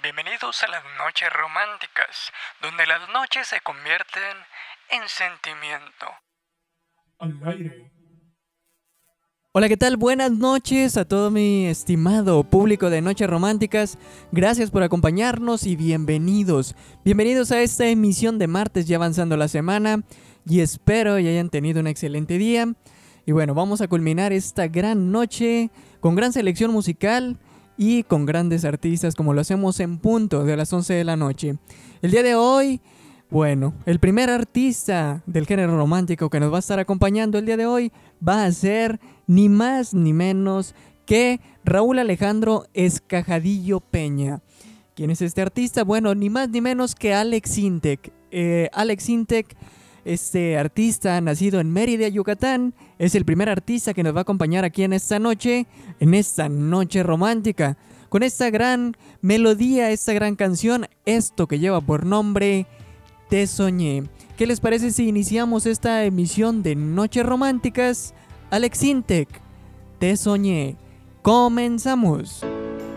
Bienvenidos a las noches románticas, donde las noches se convierten en sentimiento. Al aire. Hola, ¿qué tal? Buenas noches a todo mi estimado público de Noches Románticas. Gracias por acompañarnos y bienvenidos. Bienvenidos a esta emisión de martes, ya avanzando la semana. Y espero y hayan tenido un excelente día. Y bueno, vamos a culminar esta gran noche con gran selección musical y con grandes artistas, como lo hacemos en punto de las 11 de la noche. El día de hoy, bueno, el primer artista del género romántico que nos va a estar acompañando el día de hoy va a ser ni más ni menos que Raúl Alejandro Escajadillo Peña. ¿Quién es este artista? Bueno, ni más ni menos que Alex Intec. Alex Intec, este artista nacido en Mérida, Yucatán, es el primer artista que nos va a acompañar aquí en esta noche romántica, con esta gran melodía, esta gran canción, esto que lleva por nombre Te Soñé. ¿Qué les parece si iniciamos esta emisión de Noches Románticas? Alex Intec, Te Soñé. Comenzamos.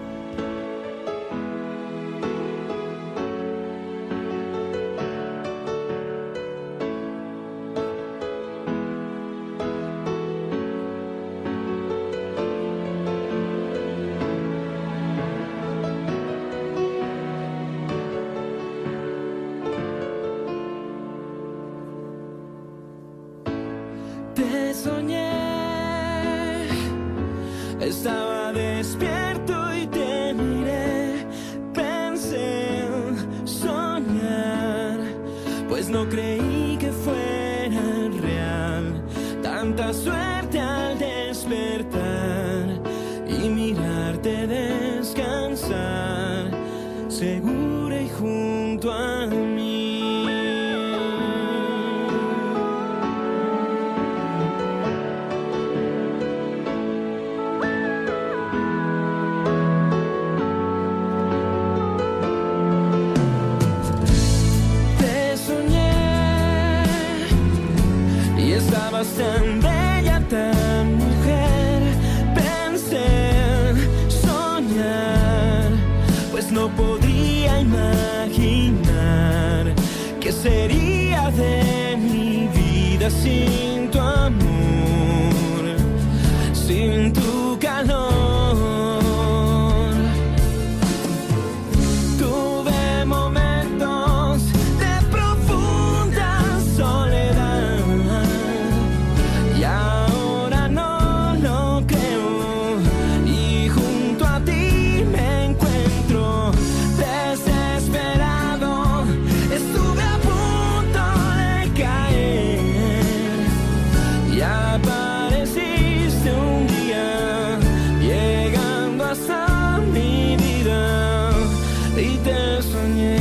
Te soñé, estaba despierto y te miré, pensé en soñar, pues no creí que fuera real, tanta suerte al despertar y mirarte descansar, segura y junto a mí. Tan bella, tan mujer, pensé en soñar, pues no podría imaginar qué sería de mi vida sin tu amor, sin tu calor. Tuve momentos de profunda soledad y ahora no lo creo, y junto a ti me encuentro desesperado. Estuve a punto de caer y apareciste un día, llegando hasta mi vida, y te soñé.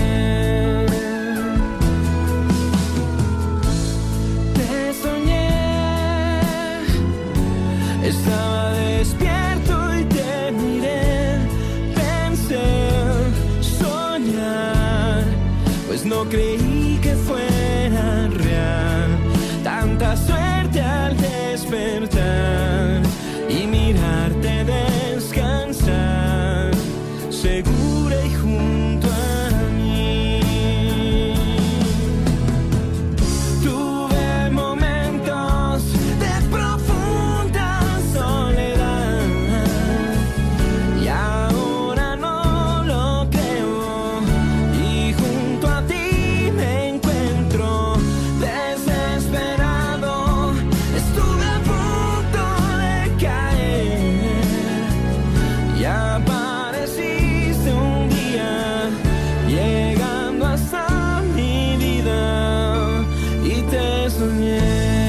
Te soñé, estaba despierto y te miré, pensé en soñar, pues no creí que fuera real, tanta suerte al despertar y mirarte descansar, segura y junto a mí. Tuve momentos de profunda soledad y ahora no lo creo, y junto a ti me encuentro desesperado. Estuve a punto de caer y apareciste un día, llegando hasta mi vida, y te soñé.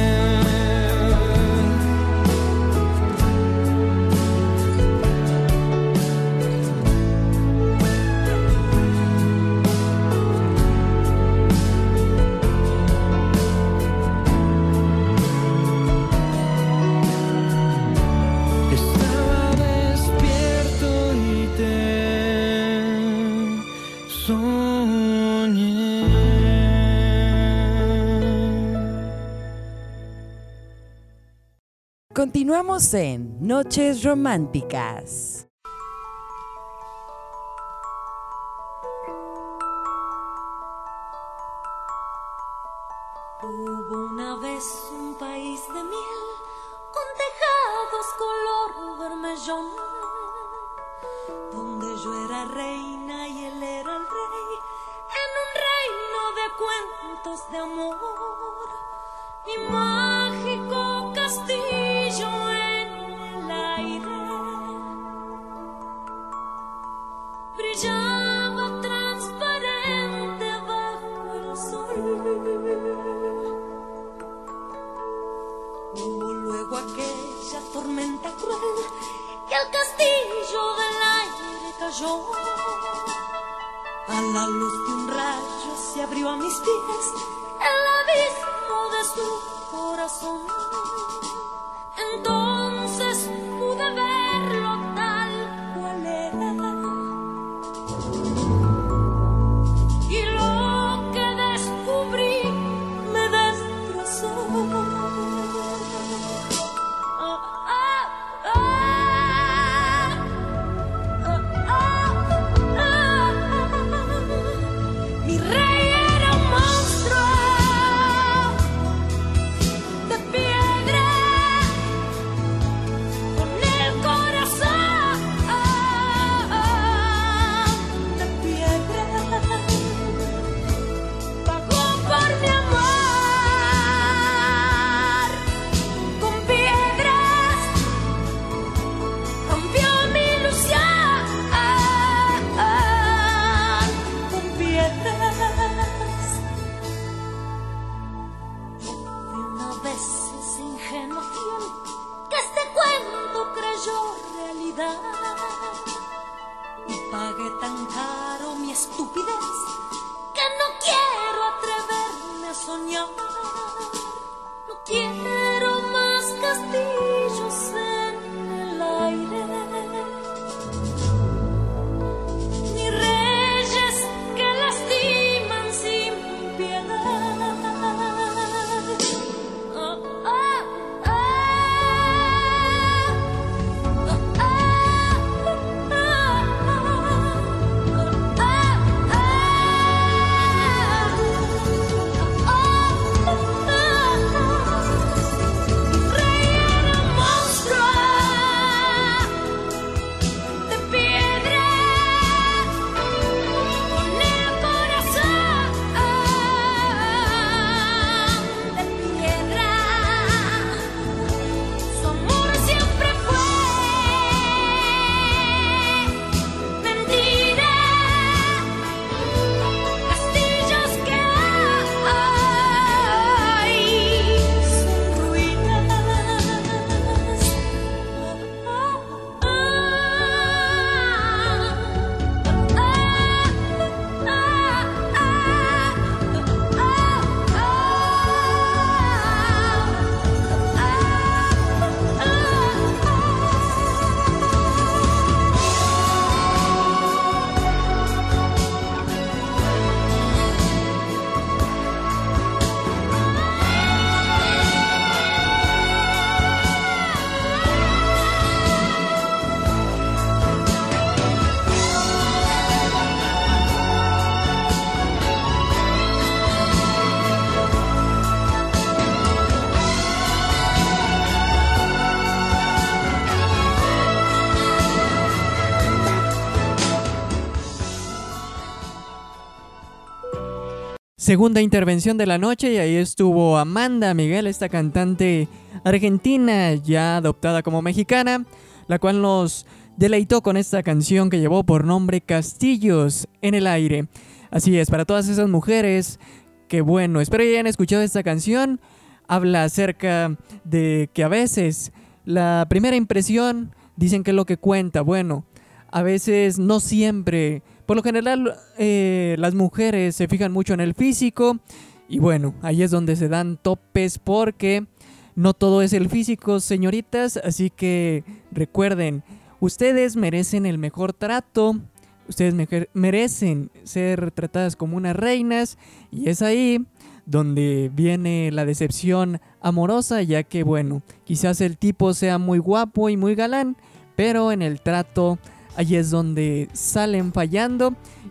Estaba despierto y te soñé. Continuamos en Noches Románticas. Hubo una vez un país de miel con tejados color vermellón, donde yo era reina y él era el rey, en un reino de cuentos de amor. Mi mágico castillo en el aire brillaba transparente bajo el sol. Hubo luego aquella tormenta cruel y el castillo del aire cayó. A la luz de un rayo se abrió a mis pies el abismo de su corazón. Entonces pude verlo tal cual era, y lo que descubrí me destrozó. Mi rey era un monstruo de piedra, con el corazón de piedra. Pagó por mi amor con piedras, rompió mi ilusión con piedras. Y una vez ese ingenuo fiel que este cuento creyó realidad, y pagué tan caro mi estupidez que no quiero atreverme a soñar. No quiero más castillos en el aire, ni reyes que lastiman sin piedad. Segunda intervención de la noche, y ahí estuvo Amanda Miguel, esta cantante argentina ya adoptada como mexicana, la cual nos deleitó con esta canción que llevó por nombre Castillos en el Aire. Así es, para todas esas mujeres que bueno, espero que hayan escuchado esta canción. Habla acerca de que a veces la primera impresión dicen que es lo que cuenta. Bueno, a veces no siempre. Por lo general, las mujeres se fijan mucho en el físico. Y bueno, ahí es donde se dan topes, porque no todo es el físico, señoritas. Así que recuerden, ustedes merecen el mejor trato. Ustedes merecen ser tratadas como unas reinas. Y es ahí donde viene la decepción amorosa, ya que bueno, quizás el tipo sea muy guapo y muy galán, pero en el trato, ahí es donde salen fallando.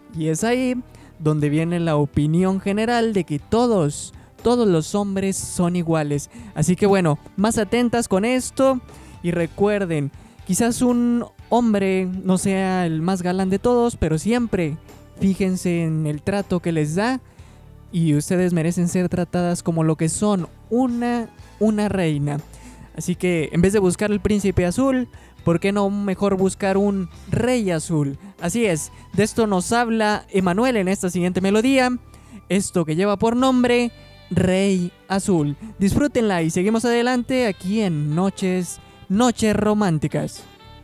Y es ahí donde viene la opinión general de que todos los hombres son iguales. Así que bueno, más atentas con esto y recuerden, quizás un hombre no sea el más galán de todos, pero siempre fíjense en el trato que les da y ustedes merecen ser tratadas como lo que son, una reina. Así que en vez de buscar el príncipe azul, ¿por qué no mejor buscar un rey azul? Así es, de esto nos habla Emanuel en esta siguiente melodía, esto que lleva por nombre Rey Azul. Disfrútenla y seguimos adelante aquí en Noches Románticas.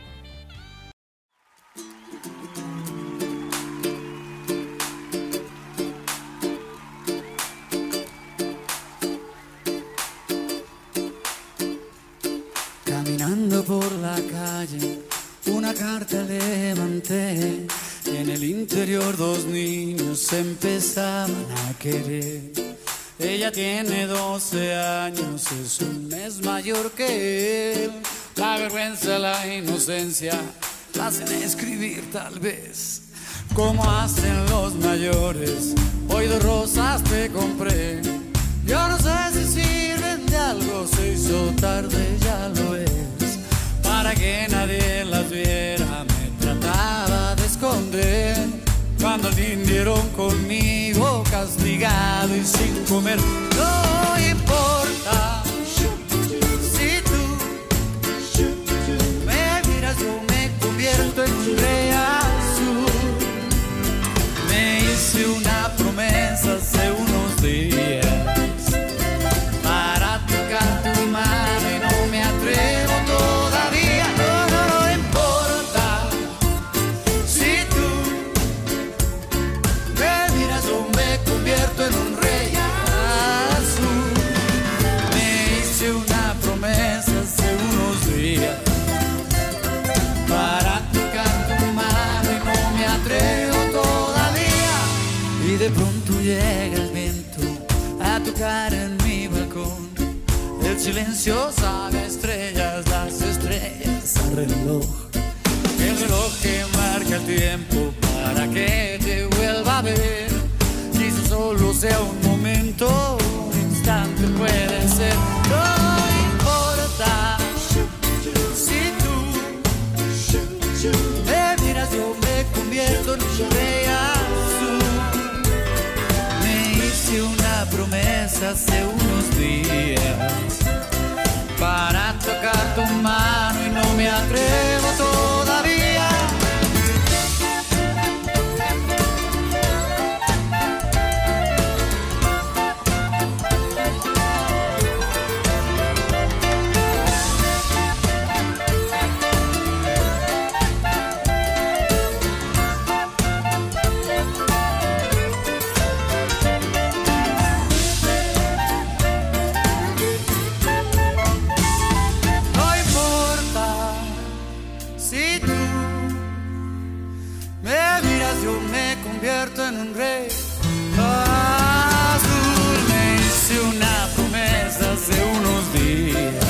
Caminando por la calle, una carta levanté. En el interior 2 niños se empezaban a querer. Ella tiene 12 años, es un mes mayor que él. La vergüenza, la inocencia, la hacen escribir tal vez. Como hacen los mayores, hoy 2 rosas te compré. Yo no sé si sirven de algo, se hizo tarde, ya lo es. Para que nadie las viera, me trataba de esconder. Cuando al fin dieron conmigo, castigado y sin comer. No importa si tú me miras, yo me convierto en un rey azul. Me hice una promesa hace unos días para tocar tu mano y no me atrevo todavía. No importa si tú me miras, yo me convierto en un rey azul. Me hice una promesa hace unos días para tocar tu mano y no me atrevo todavía. Y de pronto llega el viento a tocar en mi balcón. El silencio sabe a estrellas, las estrellas al reloj. El reloj que marca el tiempo para que te vuelva a ver. Quizás solo sea un momento, un instante puede ser. No importa si tú me miras, yo me convierto en un rey azul. Me hice una promesa hace unos días para tocar tu mano y no me atrevo todavía. En un rey azul. Me hice una promesa hace unos días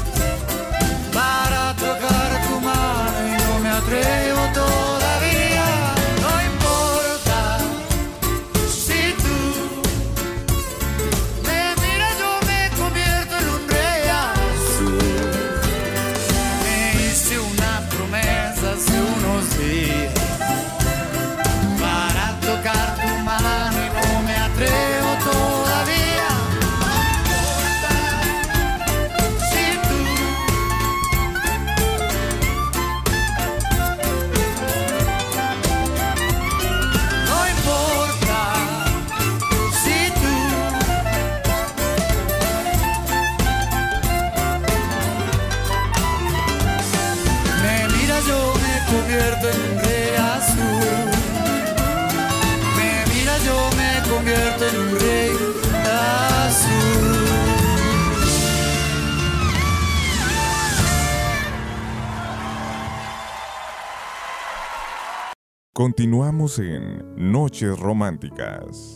para tocar tu mano y no me atrevo todavía. No importa si tú me miras, yo me convierto en un rey azul. Me hice una promesa hace unos días para tocar tu mano y no me atrevo todavía. Si tú no importa si tú me miras, yo me convierto en un rey azul. Yo me convierto en un rey azul. Continuamos en Noches Románticas.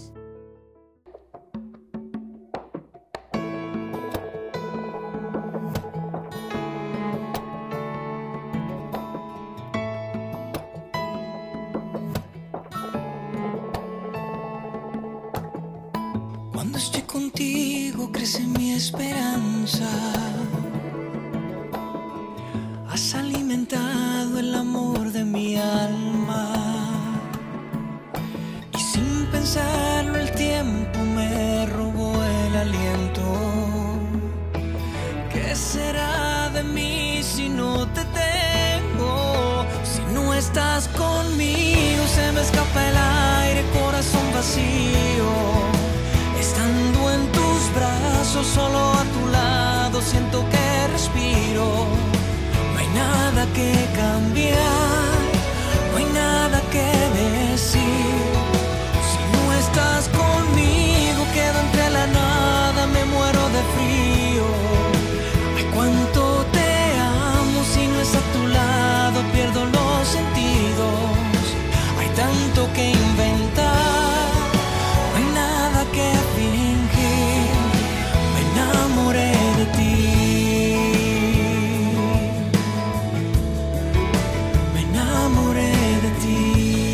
Cuando estoy contigo crece mi esperanza. Has alimentado el amor de mi alma. Y sin pensarlo el tiempo me robó el aliento. ¿Qué será de mí si no te tengo? Si no estás conmigo se me escapa el aire, corazón vacío. Estando en tus brazos, solo a tu lado, siento que respiro. No hay nada que cambiar, no hay nada que decir. Si no estás conmigo, quedo entre la nada, me muero de frío. Ay, cuánto te amo, si no es a tu lado, pierdo los sentidos. Hay tanto que inventar, no hay nada que fingir. Me enamoré de ti. Me enamoré de ti.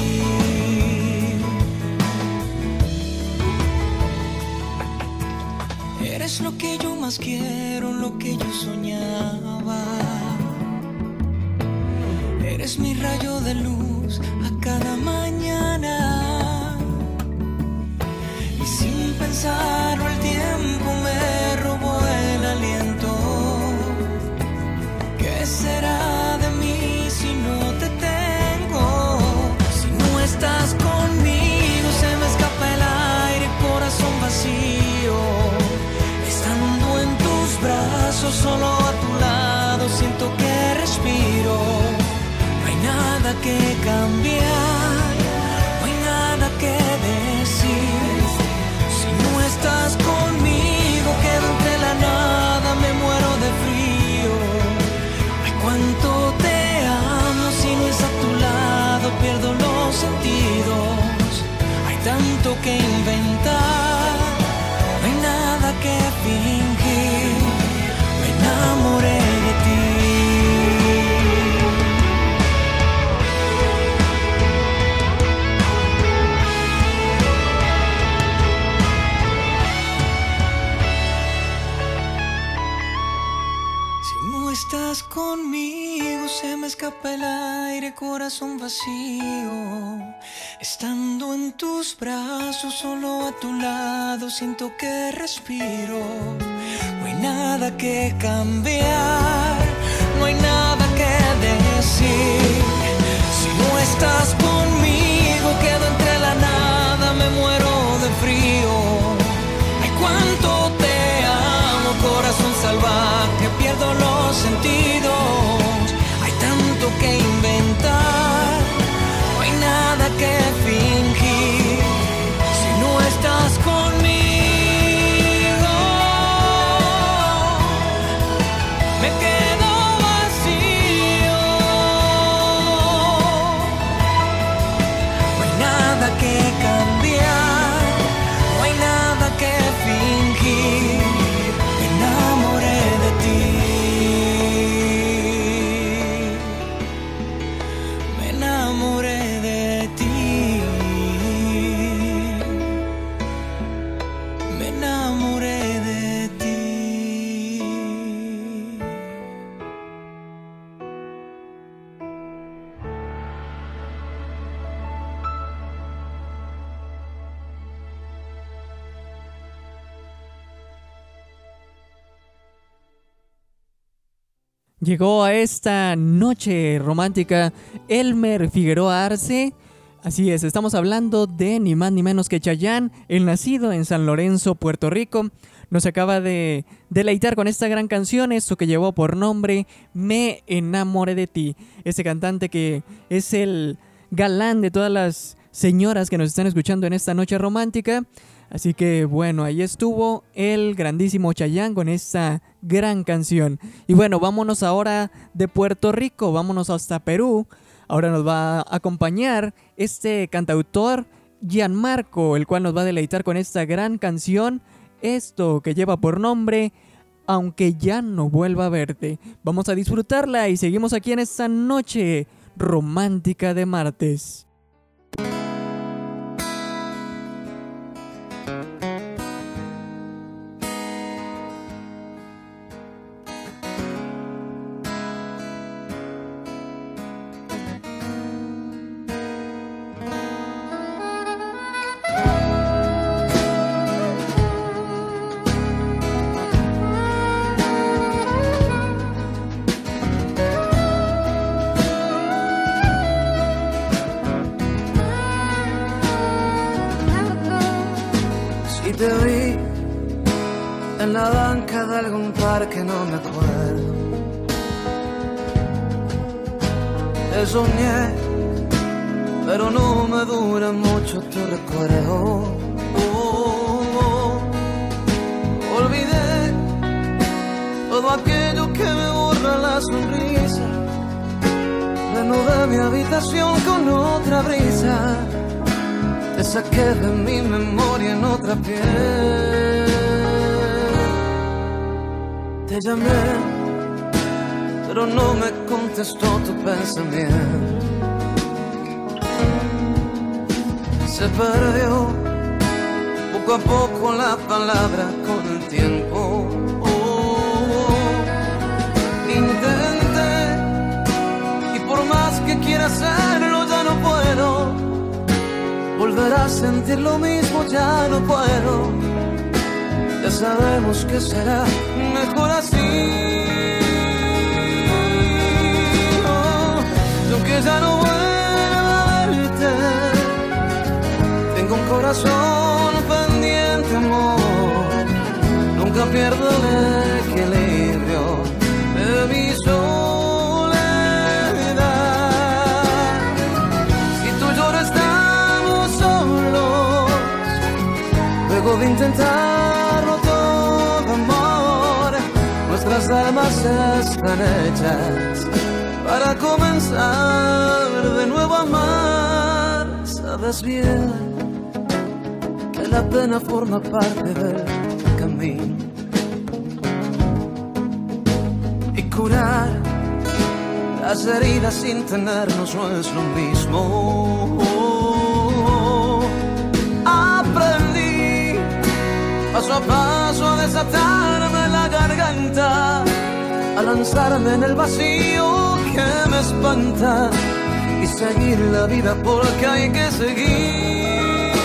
Eres lo que yo más quiero, lo que yo soñaba. Eres mi rayo de luz a cada mañana. Y sin pensarlo el tiempo me robó el aliento. ¿Qué será de mí si no te tengo? Si no estás conmigo se me escapa el aire, corazón vacío. Estando en tus brazos, solo a tu lado, siento que respiro. No hay nada que cambiar, no hay nada que decir. Si no estás conmigo, quedo entre la nada, me muero de frío. Ay, cuánto te amo, si no es a tu lado, pierdo los sentidos. Hay tanto que inventar, no hay nada que fingir. Me enamoré de ti. Si no estás conmigo se me escapa el aire, corazón vacío. Estando en tus brazos, solo a tu lado, siento que respiro. No hay nada que cambiar, no hay nada que decir. Si no estás conmigo, quedo entre la nada, me muero de frío. Ay, cuánto te amo, corazón salvaje, pierdo los sentidos. Hay tanto que inventar, no hay nada que fingir. Si no estás conmigo, me quedo vacío. No hay nada que cambiar, no hay nada que fingir. Me enamoré de ti. Me enamoré de ti. Me enamoré de ti. Llegó a esta noche romántica Elmer Figueroa Arce. Así es, estamos hablando de ni más ni menos que Chayanne, el nacido en San Lorenzo, Puerto Rico. Nos acaba de deleitar con esta gran canción, esto que llevó por nombre Me enamoré de ti. Este cantante que es el galán de todas las señoras que nos están escuchando en esta noche romántica. Así que bueno, ahí estuvo el grandísimo Chayanne con esta gran canción. Y bueno, vámonos ahora de Puerto Rico, vámonos hasta Perú. Ahora nos va a acompañar este cantautor Gianmarco, el cual nos va a deleitar con esta gran canción, esto que lleva por nombre Aunque ya no vuelva a verte. Vamos a disfrutarla y seguimos aquí en esta noche romántica de martes. te vi en la banca de algún parque, no me acuerdo. Te soñé, pero no me dura mucho tu recuerdo. Olvidé todo aquello que me borra la sonrisa. Reanudé mi habitación con otra brisa. Te saqué de mi memoria en otra piel. Te llamé, pero no me contestó tu pensamiento. Se perdió poco a poco la palabra con el tiempo. Intenté, y por más que quiera hacerlo ya no puedo. Volver a sentir lo mismo ya no puedo. Ya sabemos que será mejor así. Aunque ya no vuelva a verte, tengo un corazón pendiente, amor. Nunca pierdo el equilibrio de mi soledad. Si tú y yo estamos solos, luego de intentarlo todo, amor, nuestras almas están hechas para comenzar de nuevo a amar. Sabes bien que la pena forma parte del camino, y curar las heridas sin tenernos no es lo mismo. Aprendí paso a paso a desatarme la garganta, a lanzarme en el vacío que me espanta y seguir la vida porque hay que seguir.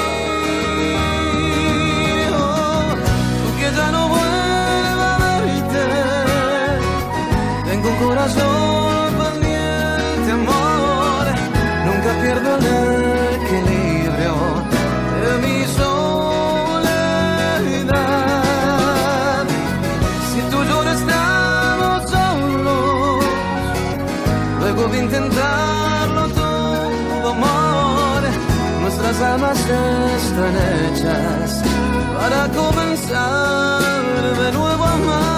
Aunque ya no vuelva a verte, tengo un corazón pendiente, amor. Nunca pierdo el equilibrio de mi soledad. Si tú y yo estamos solos, luego de intentarlo todo, amor, nuestras almas están hechas para comenzar de nuevo a amar.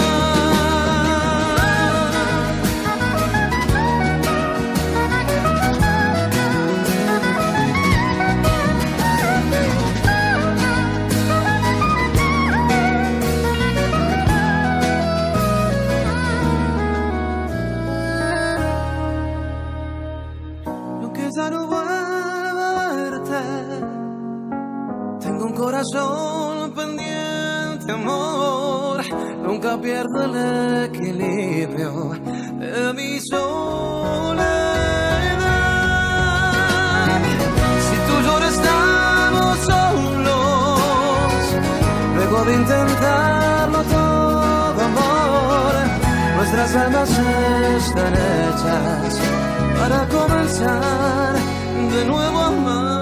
Corazón pendiente, amor, nunca pierdo el equilibrio de mi soledad. Si tú y yo estamos solos, luego de intentarlo todo, amor, nuestras almas están hechas para comenzar de nuevo a amar.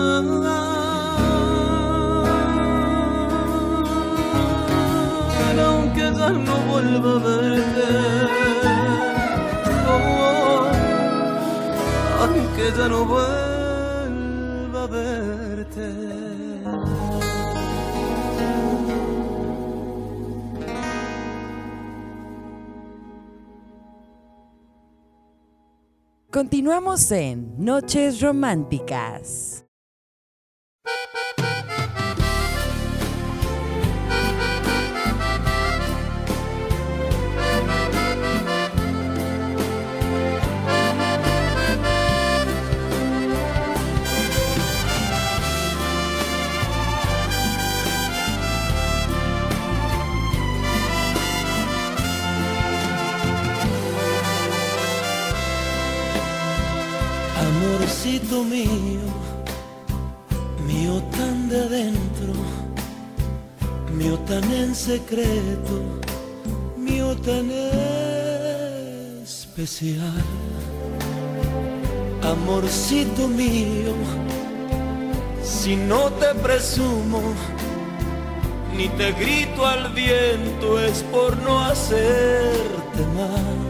Aunque ya no vuelva a verte, aunque ya no vuelva a verte. Continuamos en Noches Románticas. Amorcito mío, mío tan de adentro, mío tan en secreto, mío tan especial. Amorcito mío, si no te presumo, ni te grito al viento, es por no hacerte mal.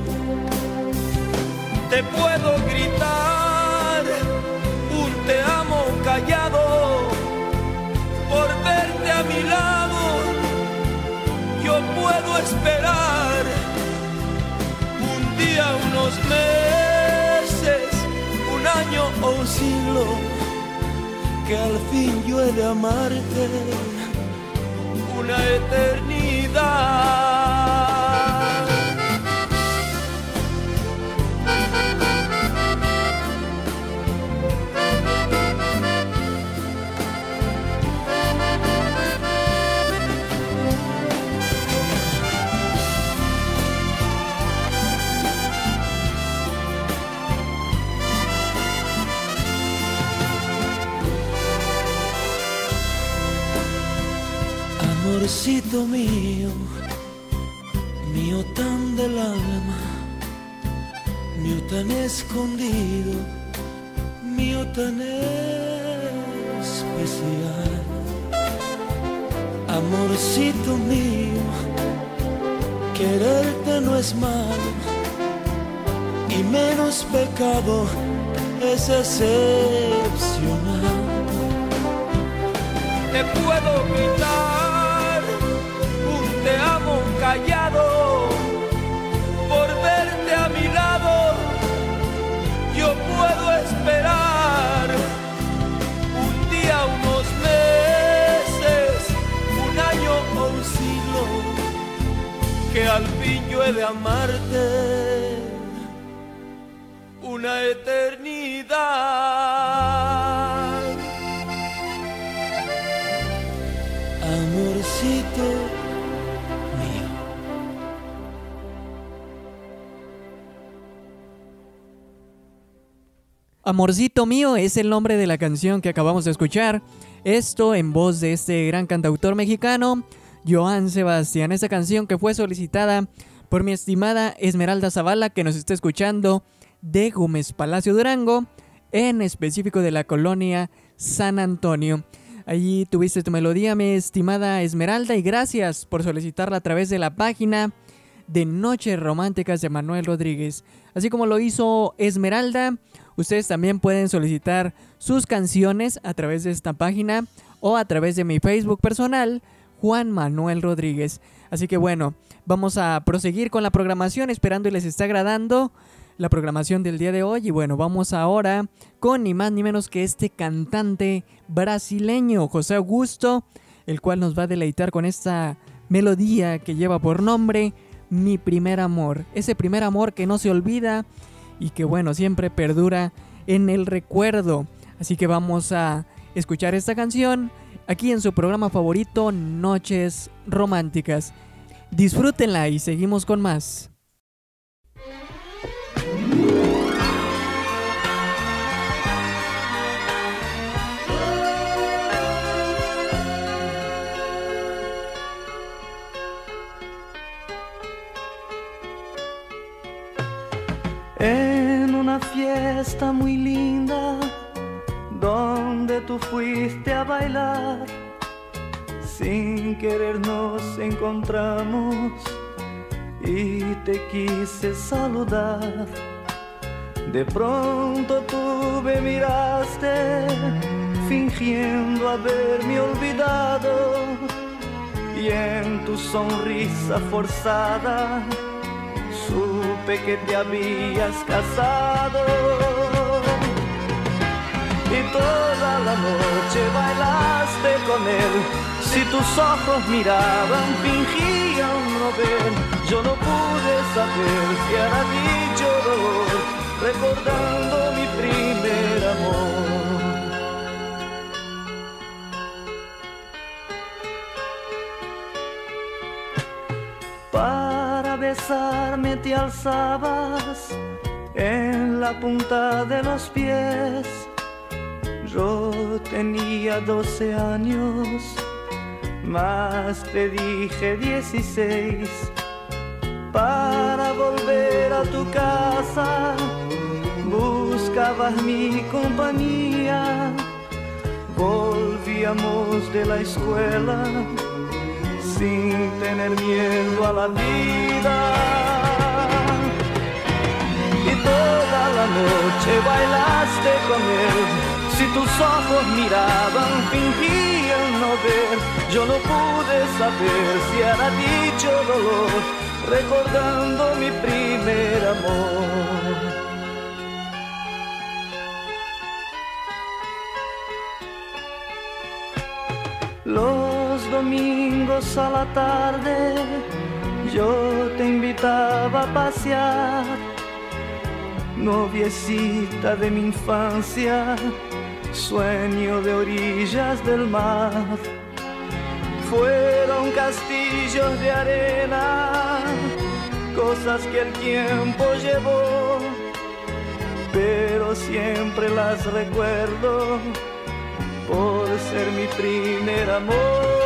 Te puedo gritar un te amo callado por verte a mi lado. Yo puedo esperar un día, unos meses, un año o un siglo, que al fin yo he de amarte una eternidad. Amorcito mío, mío tan del alma, mío tan escondido, mío tan especial. Amorcito mío, quererte no es malo, y menos pecado es excepcional. Te puedo gritar te amo callado por verte a mi lado. Yo puedo esperar un día, unos meses, un año o un siglo, que al fin yo he de amarte una eternidad. Amorcito mío. Amorcito mío es el nombre de la canción que acabamos de escuchar. Esto en voz de este gran cantautor mexicano, Joan Sebastián. Esta canción que fue solicitada por mi estimada Esmeralda Zavala, que nos está escuchando de Gómez Palacio, Durango, en específico de la colonia San Antonio. Allí tuviste tu melodía, mi estimada Esmeralda, y gracias por solicitarla a través de la página de Noches Románticas de Manuel Rodríguez. Así como lo hizo Esmeralda, ustedes también pueden solicitar sus canciones a través de esta página o a través de mi Facebook personal, Juan Manuel Rodríguez. Así que bueno, vamos a proseguir con la programación, esperando y les esté agradando la programación del día de hoy. Y bueno, vamos ahora con ni más ni menos que este cantante brasileño, José Augusto, el cual nos va a deleitar con esta melodía que lleva por nombre Mi Primer Amor. Ese primer amor que no se olvida y que bueno, siempre perdura en el recuerdo. Así que vamos a escuchar esta canción aquí en su programa favorito, Noches Románticas. Disfrútenla y seguimos con más. En una fiesta muy linda, donde tú fuiste a bailar, sin querer nos encontramos y te quise saludar. De pronto tú me miraste, fingiendo haberme olvidado, y en tu sonrisa forzada supe que te habías casado. Y toda la noche bailaste con él. Si tus ojos miraban, fingían no ver. Yo no pude saber si era dicho dolor, recordando mi primer amor. Para besarme te alzabas en la punta de los pies. Yo tenía 12 años, más te dije 16. Para volver a tu casa buscabas mi compañía. Volvíamos de la escuela sin tener miedo a la vida. Y toda la noche bailaste con él. Si tus ojos miraban, fingían no ver. Yo no pude saber si era dicho dolor, recordando mi primer amor. Los domingos a la tarde yo te invitaba a pasear, noviecita de mi infancia, sueño de orillas del mar. Fueron castillos de arena, cosas que el tiempo llevó, pero siempre las recuerdo por ser mi primer amor.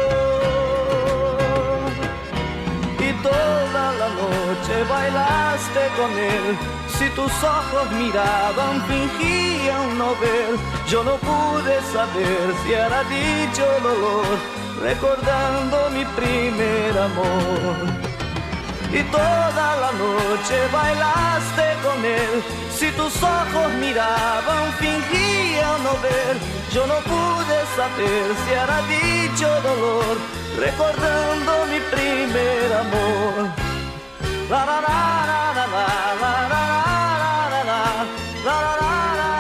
Y toda la noche bailaste con él. Si tus ojos miraban, fingían no ver. Yo no pude saber si era dicho dolor, recordando mi primer amor. Y toda la noche bailaste con él. Si tus ojos miraban, fingían no ver. Yo no pude saber si era dicho dolor, recordando mi primer amor. La la la la la la la la la la la la.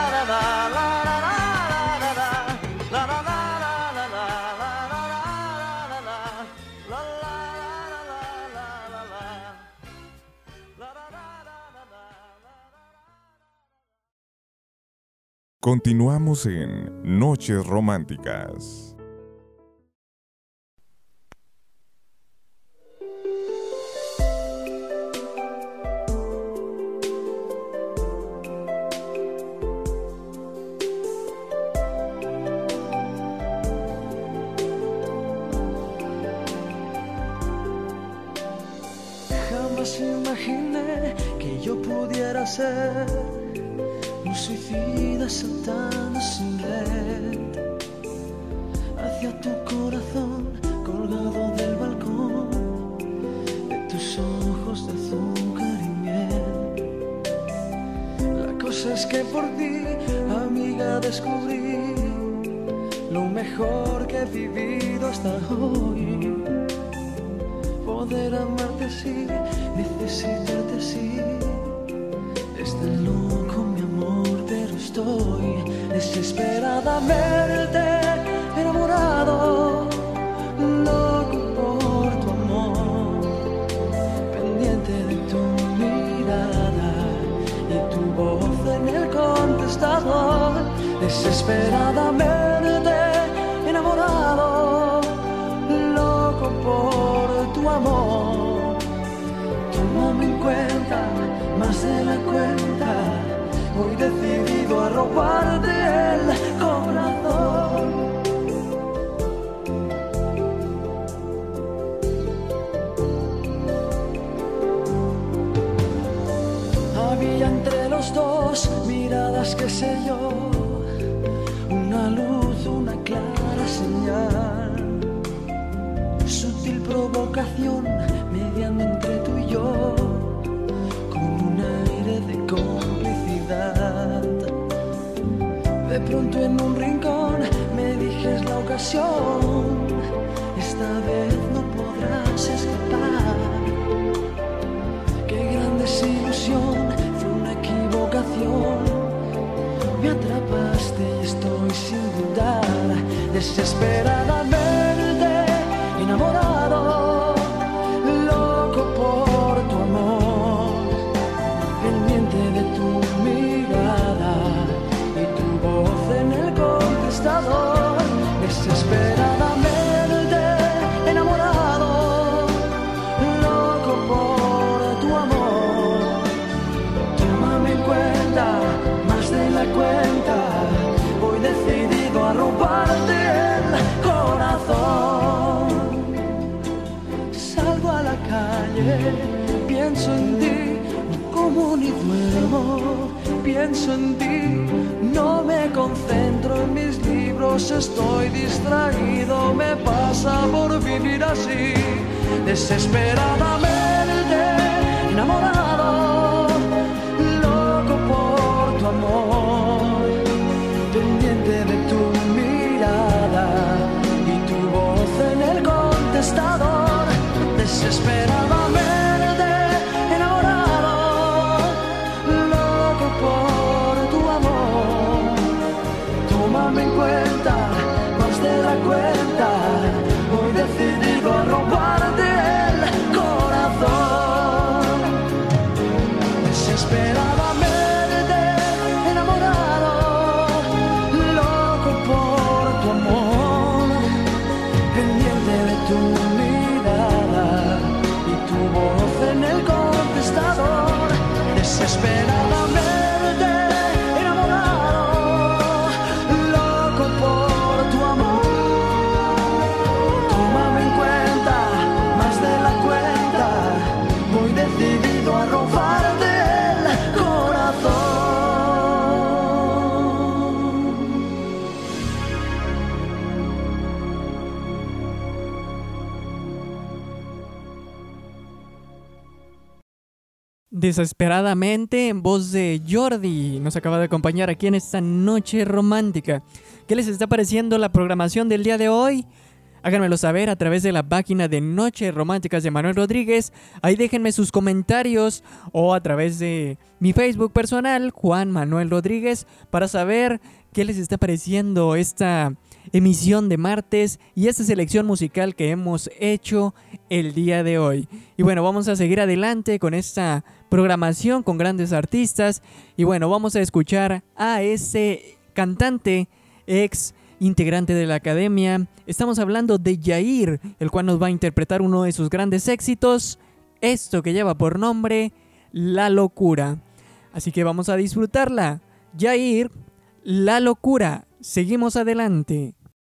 Continuamos en Noches Románticas. Jamás imaginé que yo pudiera ser un suicida saltando sin red hacia tu corazón colgado del balcón de tus ojos de azúcar y miel. La cosa es que por ti, amiga, descubrí lo mejor que he vivido hasta hoy. Poder amarte así, necesitarte así. Es tan loco mi amor, pero estoy desesperadamente enamorado, loco por tu amor, pendiente de tu mirada y tu voz en el contestador. Desesperadamente enamorado, loco por tu amor. Tómame en cuenta, más de la cuenta, hoy decidido a robarte el corazón. Había entre los dos miradas, qué sé yo, una luz, una clara señal, sutil provocación mediando entre tú y yo, de complicidad. De pronto en un rincón me dijes la ocasión, esta vez no podrás escapar. Qué gran desilusión, fue una equivocación. Me atrapaste y estoy sin dudar, desesperadamente enamorado, loco por tu amor, pendiente de tu mirada y tu voz en el contestador. Desesperadamente enamorado, loco por tu amor. Tómame en cuenta, más de la cuenta, voy decidido a robarte el corazón. Salgo a la calle, pienso en ti, como ni duermo, pienso en ti, no me concentro en mis libros, estoy distraído, me pasa por vivir así. desesperadamente enamorado, loco por tu amor, pendiente de tu mirada y tu voz en el contestador, desesperadamente enamorado, loco por tu amor. Tómame en cuenta, más de la cuenta, voy decidido a robarte el corazón. Desesperadamente enamorado, loco por tu amor, pendiente de tu mirada y tu voz en el contestador, desesperadamente enamorado, loco por tu amor. Tómame en cuenta, más de la cuenta, voy decidido a robarte el corazón. Desesperadamente, en voz de Jordi, nos acaba de acompañar aquí en esta noche romántica. ¿Qué les está pareciendo la programación del día de hoy? Háganmelo saber a través de la página de Noches Románticas de Manuel Rodríguez. Ahí déjenme sus comentarios o a través de mi Facebook personal, Juan Manuel Rodríguez, para saber qué les está pareciendo esta emisión de martes y esta selección musical que hemos hecho el día de hoy. Y bueno, vamos a seguir adelante con esta programación con grandes artistas. Y bueno, vamos a escuchar a ese cantante ex integrante de la academia. Estamos hablando de Yair, el cual nos va a interpretar uno de sus grandes éxitos, esto que lleva por nombre La Locura. Así que vamos a disfrutarla. Yair, La Locura. Seguimos adelante.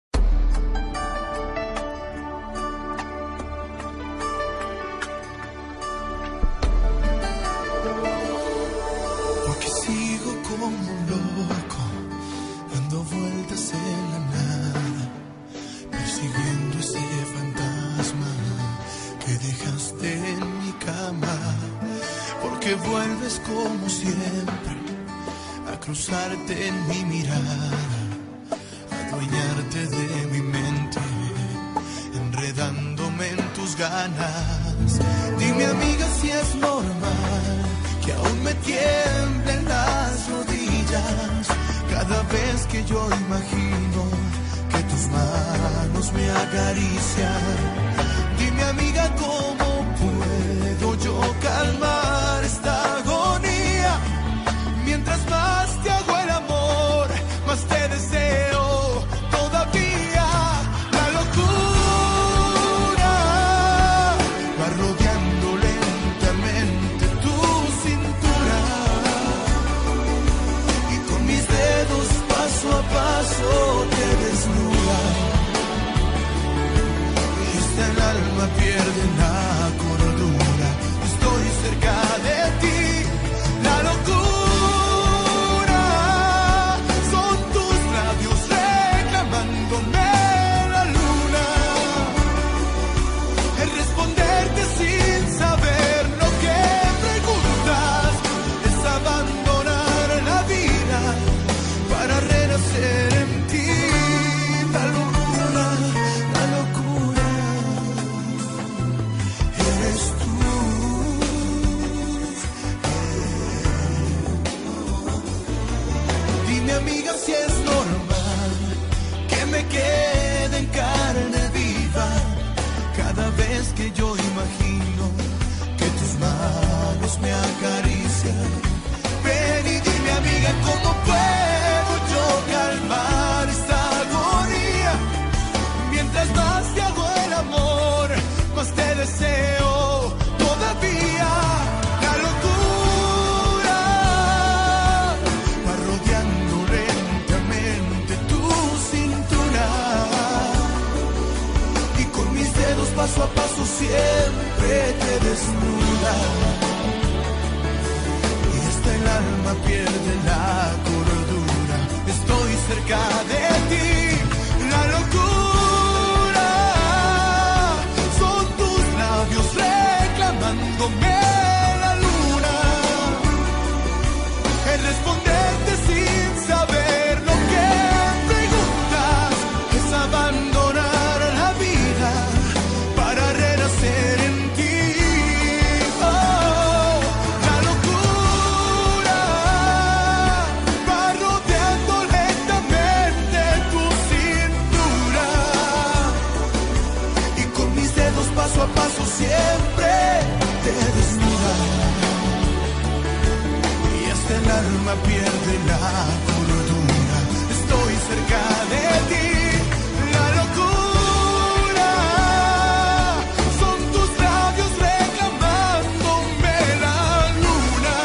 Porque sigo como un loco, dando vueltas en la nada, persiguiendo ese fantasma que dejaste en mi cama. Porque vuelves como siempre a cruzarte en mi mirada, a adueñarte de mi mente, enredándome en tus ganas. Dime, amiga, si es normal que aún me tiemblen las rodillas cada vez que yo imagino que tus manos me acarician. Dime, amiga, ¿cómo puedo yo calmar esta agonía? Mientras más te hago el amor, más te deseo todavía. La locura va rodeando lentamente tu cintura, y con mis dedos paso a paso te desnuda, y hasta el alma pierde la cordura. Estoy cerca de ti. La locura son tus labios reclamándome la luna, el responderte sin saber lo que preguntas, es abandonar la vida para renacer en ti. La locura eres tú. Dime, amiga, si es normal que me quede en carne viva cada vez que yo imagino que tus manos me acarician. Ven y dime, amiga, ¿cómo puedo yo calmar esta agonía? Mientras más te hago el amor, más te deseo todavía. La locura va rodeando lentamente tu cintura, y con mis dedos paso a paso siempre te desnuda, y hasta el alma pierde la cordura. Estoy cerca de ti. La locura son tus labios siempre te desnuda y hasta el alma pierde la cordura. Estoy cerca de ti, la locura son tus labios reclamándome la luna,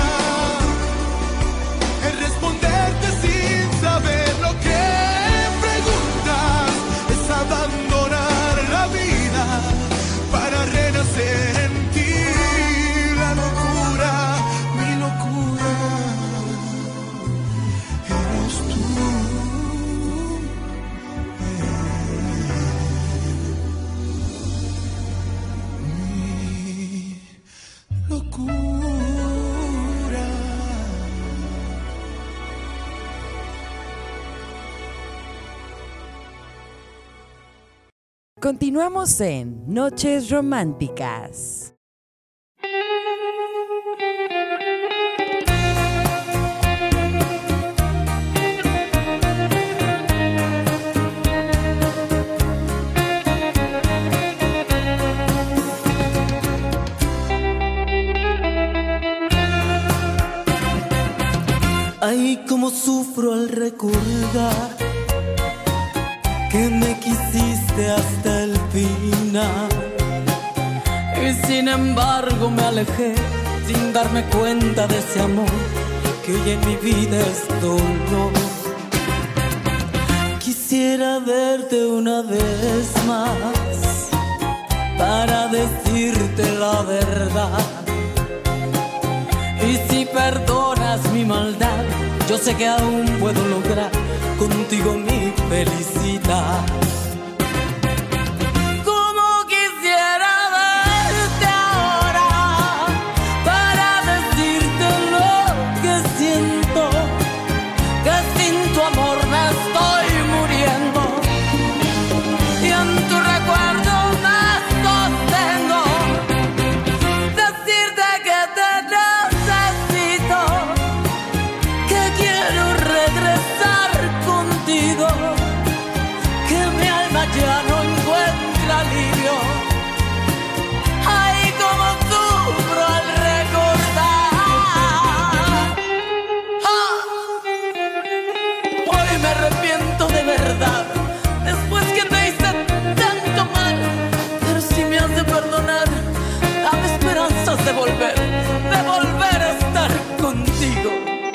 el responderte sin saber lo que preguntas es abandonar la vida para renacer en ti. La locura, mi locura, eres tú. Mi locura. Continuamos en Noches Románticas. Ay, cómo sufro al recordar que me quisiste hasta el final. Y sin embargo me alejé sin darme cuenta de ese amor que hoy en mi vida es dolor. Quisiera verte una vez más para decirte la verdad. Y si perdonas mi maldad, yo sé que aún puedo lograr contigo mi felicidad. Como quisiera verte ahora para decirte lo que siento, que sin tu amor me estoy muriendo y en tu recuerdo me sostengo. Decirte que te necesito, que quiero regresar contigo, que mi alma ya no encuentra alivio. Ay, cómo sufro al recordar. ¡Ah! Hoy me arrepiento de verdad, después que te hice tanto mal. Pero si me has de perdonar, dame esperanzas de volver a estar contigo.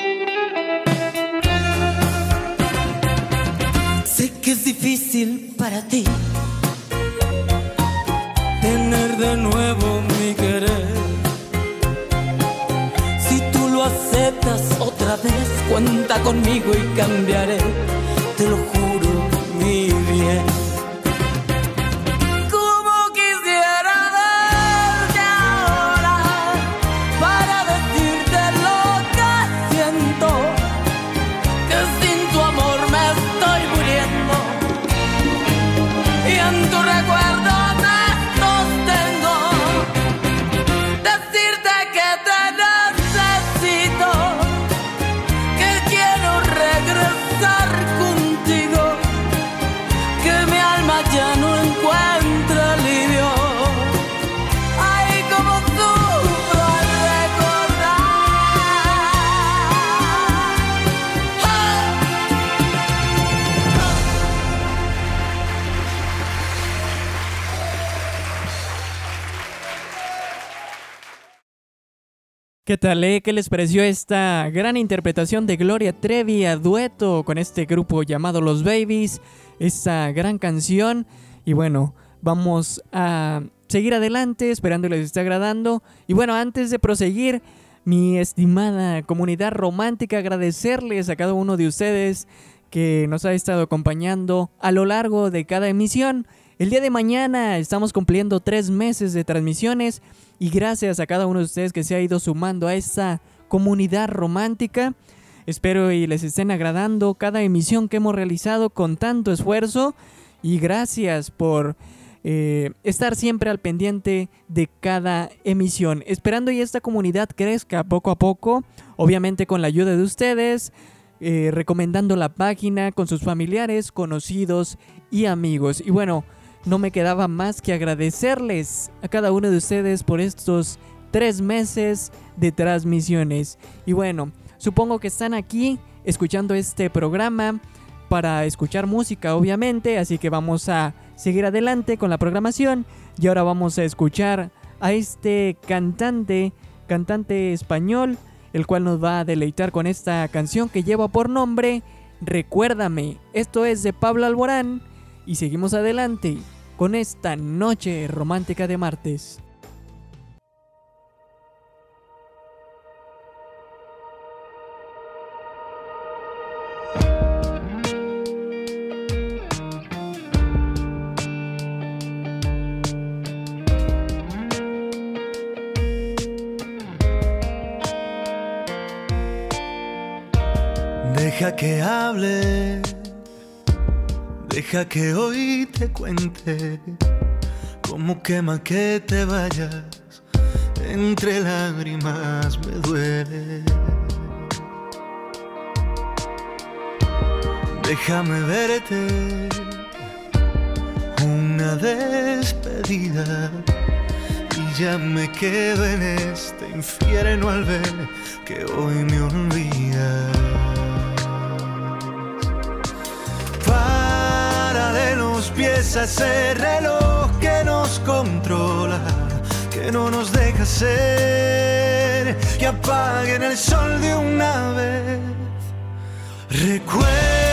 Sé que es difícil para ti tener de nuevo mi querer. Si tú lo aceptas otra vez, cuenta conmigo y cambiaré, te lo juro, mi bien. Como quisiera verte ahora para decirte lo que siento, que sin tu amor me estoy muriendo y en tu recuerdo me sostengo. Decirte que te necesito, que quiero regresar contigo, que mi alma ya no encuentra alivio. Ay, cómo sufro al recordar. ¿Qué tal, ¿Qué les pareció esta gran interpretación de Gloria Trevi a dueto con este grupo llamado Los Babies? Esta gran canción. Y bueno, vamos a seguir adelante, esperando les esté agradando. Y bueno, antes de proseguir, mi estimada comunidad romántica, agradecerles a cada uno de ustedes que nos ha estado acompañando a lo largo de cada emisión. El día de mañana estamos cumpliendo 3 meses de transmisiones y gracias a cada uno de ustedes que se ha ido sumando a esta comunidad romántica. Espero y les estén agradando cada emisión que hemos realizado con tanto esfuerzo y gracias por estar siempre al pendiente de cada emisión. Esperando y esta comunidad crezca poco a poco, obviamente con la ayuda de ustedes, recomendando la página con sus familiares, conocidos y amigos. Y bueno, no me quedaba más que agradecerles a cada uno de ustedes por estos 3 meses de transmisiones. Y bueno, supongo que están aquí escuchando este programa para escuchar música, obviamente, así que vamos a seguir adelante con la programación. Y ahora vamos a escuchar a este cantante español, el cual nos va a deleitar con esta canción que lleva por nombre Recuérdame. Esto es de Pablo Alborán y seguimos adelante con esta noche romántica de martes. Deja que hable, deja que hoy te cuente cómo quema que te vayas, entre lágrimas me duele. Déjame verte una despedida y ya me quedo en este infierno al ver que hoy me olvidas. Párale los pies a ese reloj que nos controla, que no nos deja ser, que apaguen el sol de una vez. Recuérdame,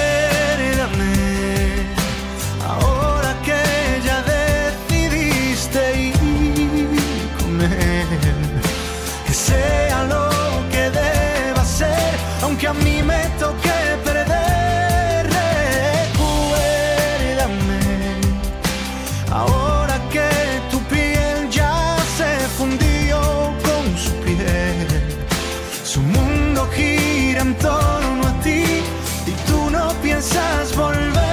ahora que ya decidiste ir con él, que sea lo que deba ser, aunque a mí me toque perder. Ahora que tu piel ya se fundió con su piel, su mundo gira en torno a ti y tú no piensas volver.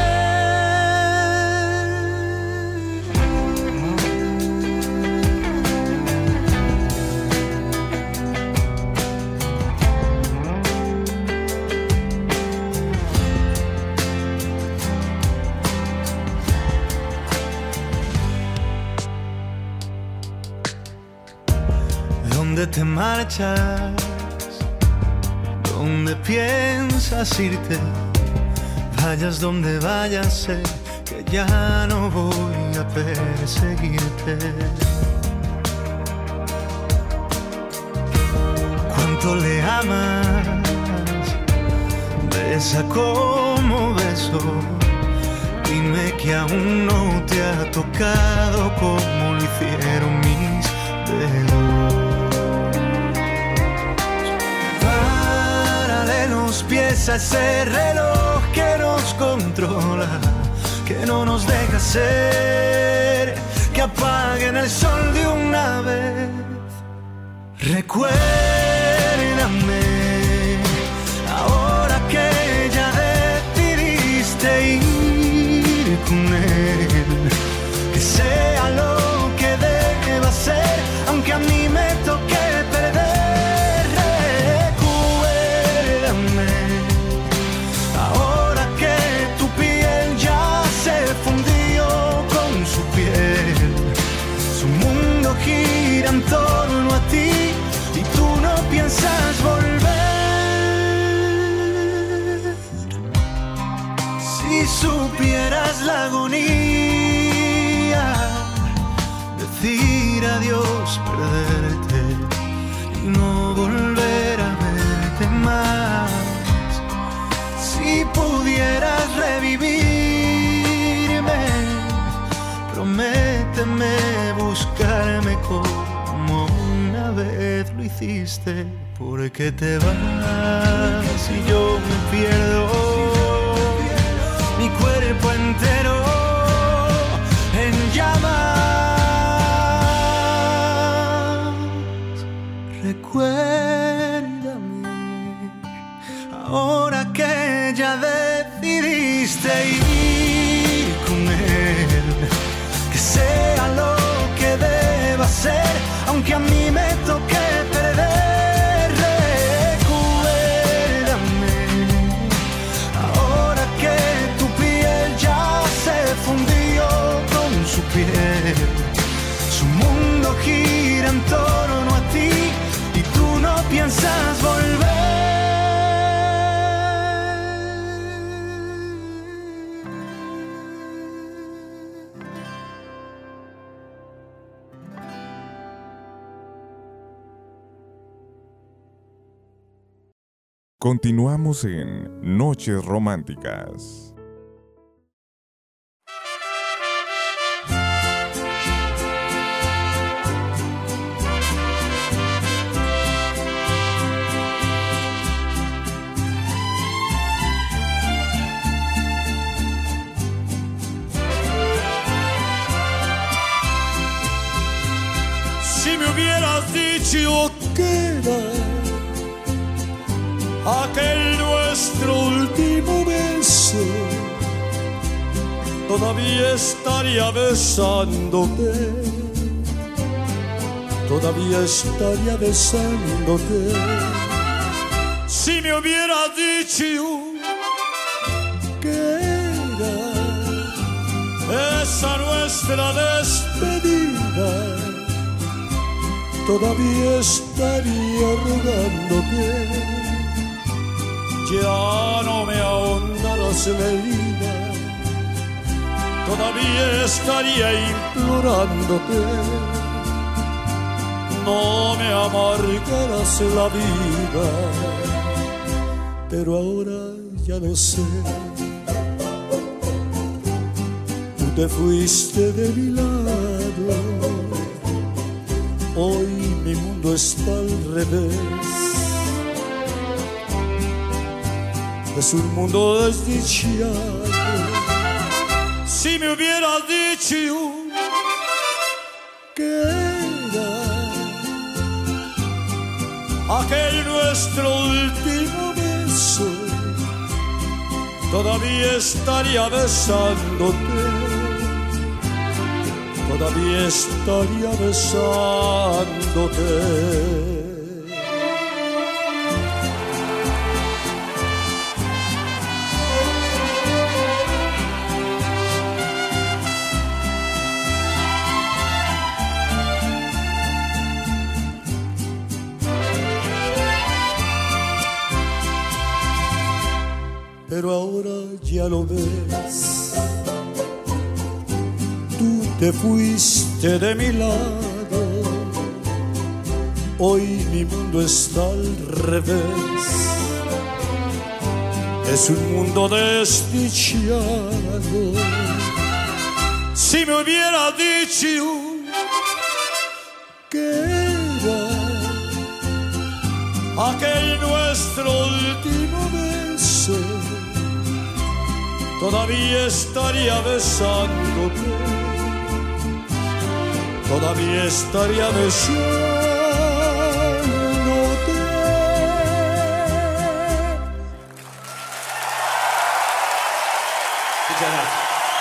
¿Dónde te marchas? ¿Dónde piensas irte? Vayas donde vayas, sé que ya no voy a perseguirte. ¿Cuánto le amas? Besa como beso. Dime que aún no te ha tocado como lo hicieron mis dedos. Los pies a ese reloj que nos controla, que no nos deja ser, que apaguen el sol de una vez. Recuérdame, ahora que ya decidiste ir con él, que sea lo que deba ser, aunque a mí me toque perder. Ahora que tu piel ya se fundió con su piel, su mundo gira en torno a ti y tú no piensas volver. Si supieras la agonía, decir adiós, perderte y no volver a verte más. Si pudieras revivirme, prométeme buscarme como una vez lo hiciste, porque te vas y yo me pierdo, mi cuerpo entero en llamas. Recuérdame, ahora que ya decidiste ir con él, que sea lo que deba ser, aunque a mí me toque perder. Recuérdame, ahora que tu piel ya se fundió con su fiel. Su mundo gira en torno a ti y tú no piensas volver. Continuamos en Noches Románticas. Si me hubieras dicho que era aquel nuestro último beso, todavía estaría besándote, todavía estaría besándote. Si me hubieras dicho que era esa nuestra despedida, todavía estaría rogándote. Ya no me ahondarás en la herida, todavía estaría implorándote. No me amargarás la vida, pero ahora ya lo sé. Tú te fuiste de mi lado, hoy mi mundo está al revés. Es un mundo desdichado. Si me hubieras dicho que era aquel nuestro último beso, todavía estaría besándote, todavía estaría besándote. Pero ahora ya lo ves, tú te fuiste de mi lado, hoy mi mundo está al revés. Es un mundo desdichado. Si me hubieras dicho que era aquel nuestro último beso, todavía estaría besándote, todavía estaría besándote. Muchas gracias.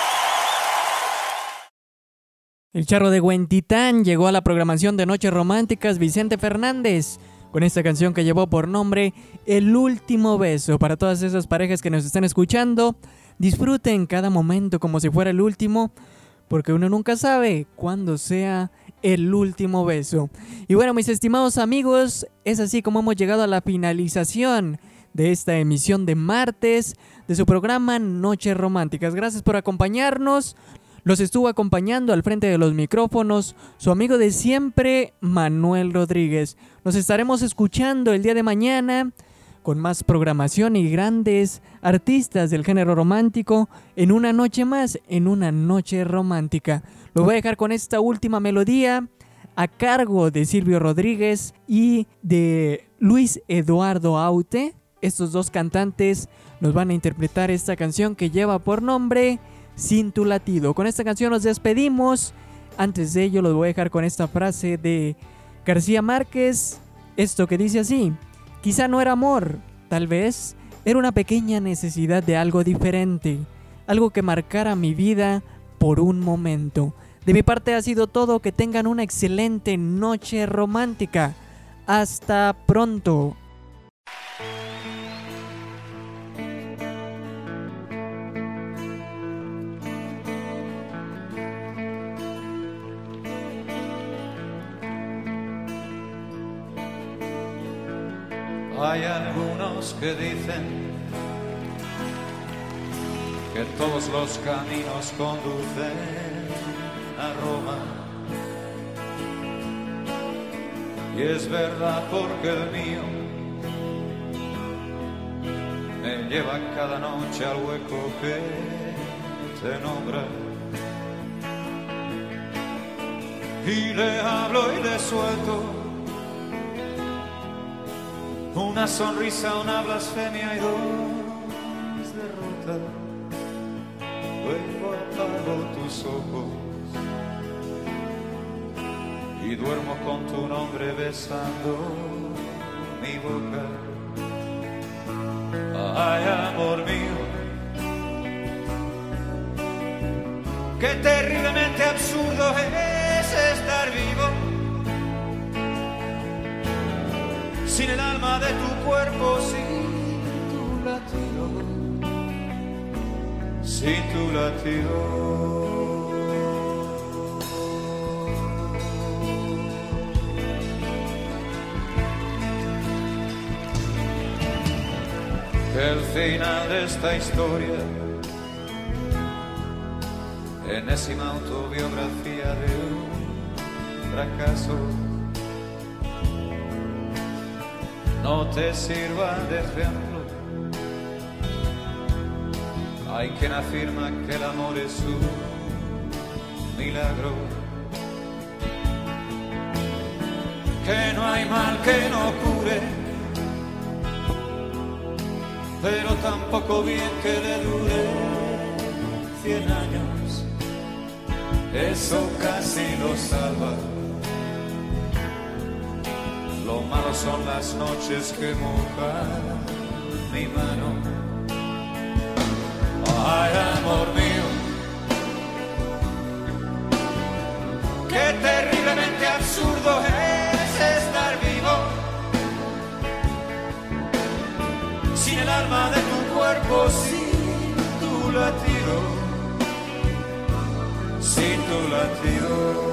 El charro de Huentitán llegó a la programación de Noches Románticas, Vicente Fernández, con esta canción que llevó por nombre El Último Beso. Para todas esas parejas que nos están escuchando, disfruten cada momento como si fuera el último, porque uno nunca sabe cuándo sea el último beso. Y bueno, mis estimados amigos, es así como hemos llegado a la finalización de esta emisión de martes de su programa Noches Románticas. Gracias por acompañarnos. Los estuvo acompañando al frente de los micrófonos su amigo de siempre, Manuel Rodríguez. Nos estaremos escuchando el día de mañana con más programación y grandes artistas del género romántico en una noche más, en una noche romántica. Lo voy a dejar con esta última melodía a cargo de Silvio Rodríguez y de Luis Eduardo Aute. Estos dos cantantes nos van a interpretar esta canción que lleva por nombre Sin tu latido. Con esta canción nos despedimos. Antes de ello los voy a dejar con esta frase de García Márquez. Esto que dice así: quizá no era amor, tal vez era una pequeña necesidad de algo diferente, algo que marcara mi vida por un momento. De mi parte ha sido todo, que tengan una excelente noche romántica. Hasta pronto. Hay algunos que dicen que todos los caminos conducen a Roma. Y es verdad porque el mío me lleva cada noche al hueco que te nombra. Y le hablo y le suelto una sonrisa, una blasfemia y dos derrotas. Luego apago tus ojos y duermo con tu nombre besando mi boca. Ay, amor mío, qué terriblemente absurdo es estar vivo sin el alma de tu cuerpo, sin tu latido, sin tu latido. El final de esta historia, enésima autobiografía de un fracaso, no te sirva de ejemplo. Hay quien afirma que el amor es un milagro, que no hay mal que no cure, pero tampoco bien que le dure 100 años. Eso casi lo salva. Lo malo son las noches que mojan mi mano. Ay, amor mío, qué terriblemente absurdo es estar vivo sin el alma de tu cuerpo, sin tu latido, sin tu latido.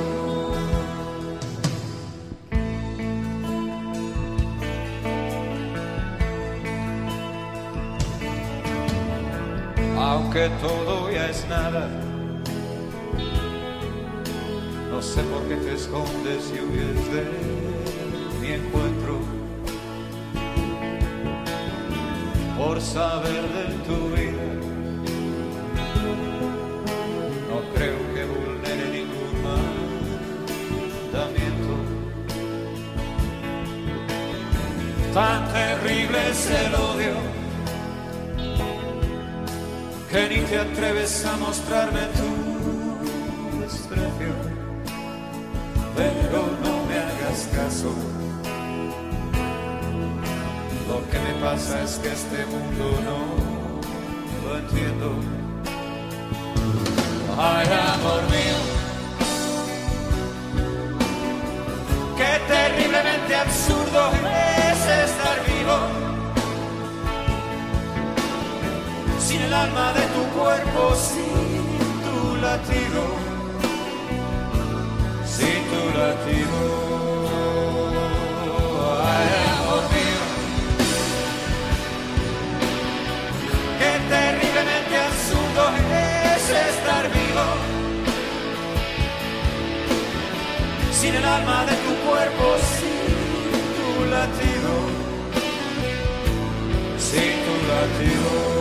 Aunque todo ya es nada, no sé por qué te escondes y huyes de mi encuentro. Por saber de tu vida, no creo que vulnere ningún mandamiento. Tan terrible es el odio que ni te atreves a mostrarme tu desprecio. Pero no me hagas caso. Lo que me pasa es que este mundo no lo entiendo. Ay, amor mío, qué terriblemente absurdo es estar vivo sin el alma de tu cuerpo, sin tu latido, sin tu latido. Ay, amor mío, qué terriblemente absurdo es estar vivo sin el alma de tu cuerpo, sin tu latido, sin tu latido.